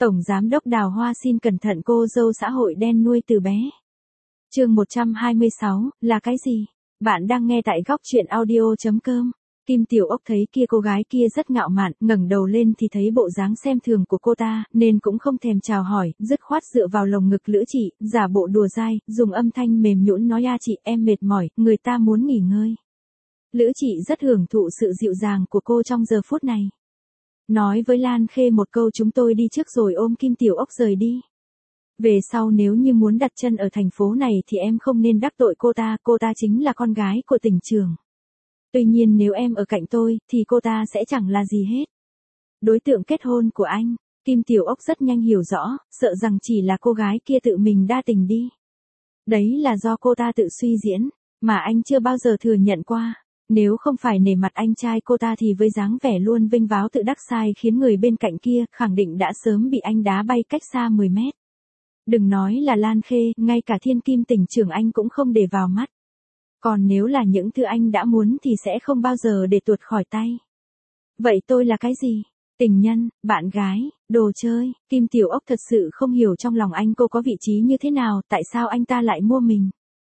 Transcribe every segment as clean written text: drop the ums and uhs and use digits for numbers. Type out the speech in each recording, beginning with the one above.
Tổng Giám đốc Đào Hoa xin cẩn thận cô dâu xã hội đen nuôi từ bé. Chương 126, là cái gì? Bạn đang nghe tại góc truyện audio.com. Kim Tiểu Ốc thấy kia cô gái kia rất ngạo mạn, ngẩng đầu lên thì thấy bộ dáng xem thường của cô ta, nên cũng không thèm chào hỏi, dứt khoát dựa vào lồng ngực Lữ Chị, giả bộ đùa dai, dùng âm thanh mềm nhũn nói: "A chị, em mệt mỏi, người ta muốn nghỉ ngơi." Lữ Chị rất hưởng thụ sự dịu dàng của cô trong giờ phút này. Nói với Lan Khê một câu: "Chúng tôi đi trước rồi", ôm Kim Tiểu Ốc rời đi. Về sau nếu như muốn đặt chân ở thành phố này thì em không nên đắc tội cô ta chính là con gái của tỉnh trưởng. Tuy nhiên nếu em ở cạnh tôi, thì cô ta sẽ chẳng là gì hết. Đối tượng kết hôn của anh, Kim Tiểu Ốc rất nhanh hiểu rõ, sợ rằng chỉ là cô gái kia tự mình đa tình đi. Đấy là do cô ta tự suy diễn, mà anh chưa bao giờ thừa nhận qua. Nếu không phải nể mặt anh trai cô ta thì với dáng vẻ luôn vênh váo tự đắc sai khiến người bên cạnh kia khẳng định đã sớm bị anh đá bay cách xa 10 mét. Đừng nói là Lan Khê, ngay cả thiên kim tỉnh trưởng anh cũng không để vào mắt. Còn nếu là những thứ anh đã muốn thì sẽ không bao giờ để tuột khỏi tay. Vậy tôi là cái gì? Tình nhân, bạn gái, đồ chơi? Kim Tiểu Ốc thật sự không hiểu trong lòng anh cô có vị trí như thế nào, tại sao anh ta lại mua mình.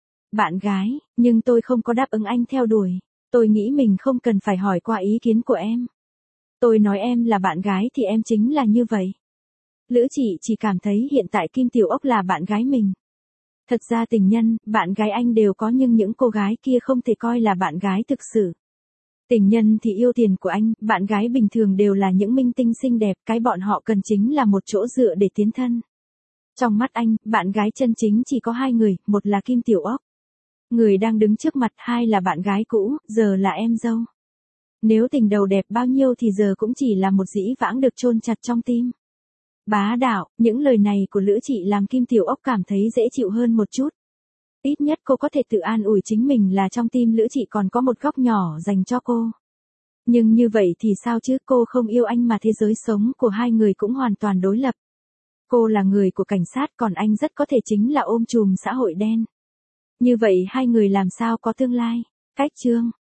Bạn gái, nhưng tôi không có đáp ứng anh theo đuổi. Tôi nghĩ mình không cần phải hỏi qua ý kiến của em. Tôi nói em là bạn gái thì em chính là như vậy. Lữ Chị chỉ cảm thấy hiện tại Kim Tiểu Ốc là bạn gái mình. Thật ra tình nhân, bạn gái anh đều có, nhưng những cô gái kia không thể coi là bạn gái thực sự. Tình nhân thì yêu tiền của anh, bạn gái bình thường đều là những minh tinh xinh đẹp, cái bọn họ cần chính là một chỗ dựa để tiến thân. Trong mắt anh, bạn gái chân chính chỉ có hai người, một là Kim Tiểu Ốc, người đang đứng trước mặt, hai là bạn gái cũ, giờ là em dâu. Nếu tình đầu đẹp bao nhiêu thì giờ cũng chỉ là một dĩ vãng được chôn chặt trong tim. Bá đạo, những lời này của Lữ Chị làm Kim Tiểu Ốc cảm thấy dễ chịu hơn một chút. Ít nhất cô có thể tự an ủi chính mình là trong tim Lữ Chị còn có một góc nhỏ dành cho cô. Nhưng như vậy thì sao chứ, cô không yêu anh mà thế giới sống của hai người cũng hoàn toàn đối lập. Cô là người của cảnh sát, còn anh rất có thể chính là ôm chùm xã hội đen. Như vậy hai người làm sao có tương lai? Cách chương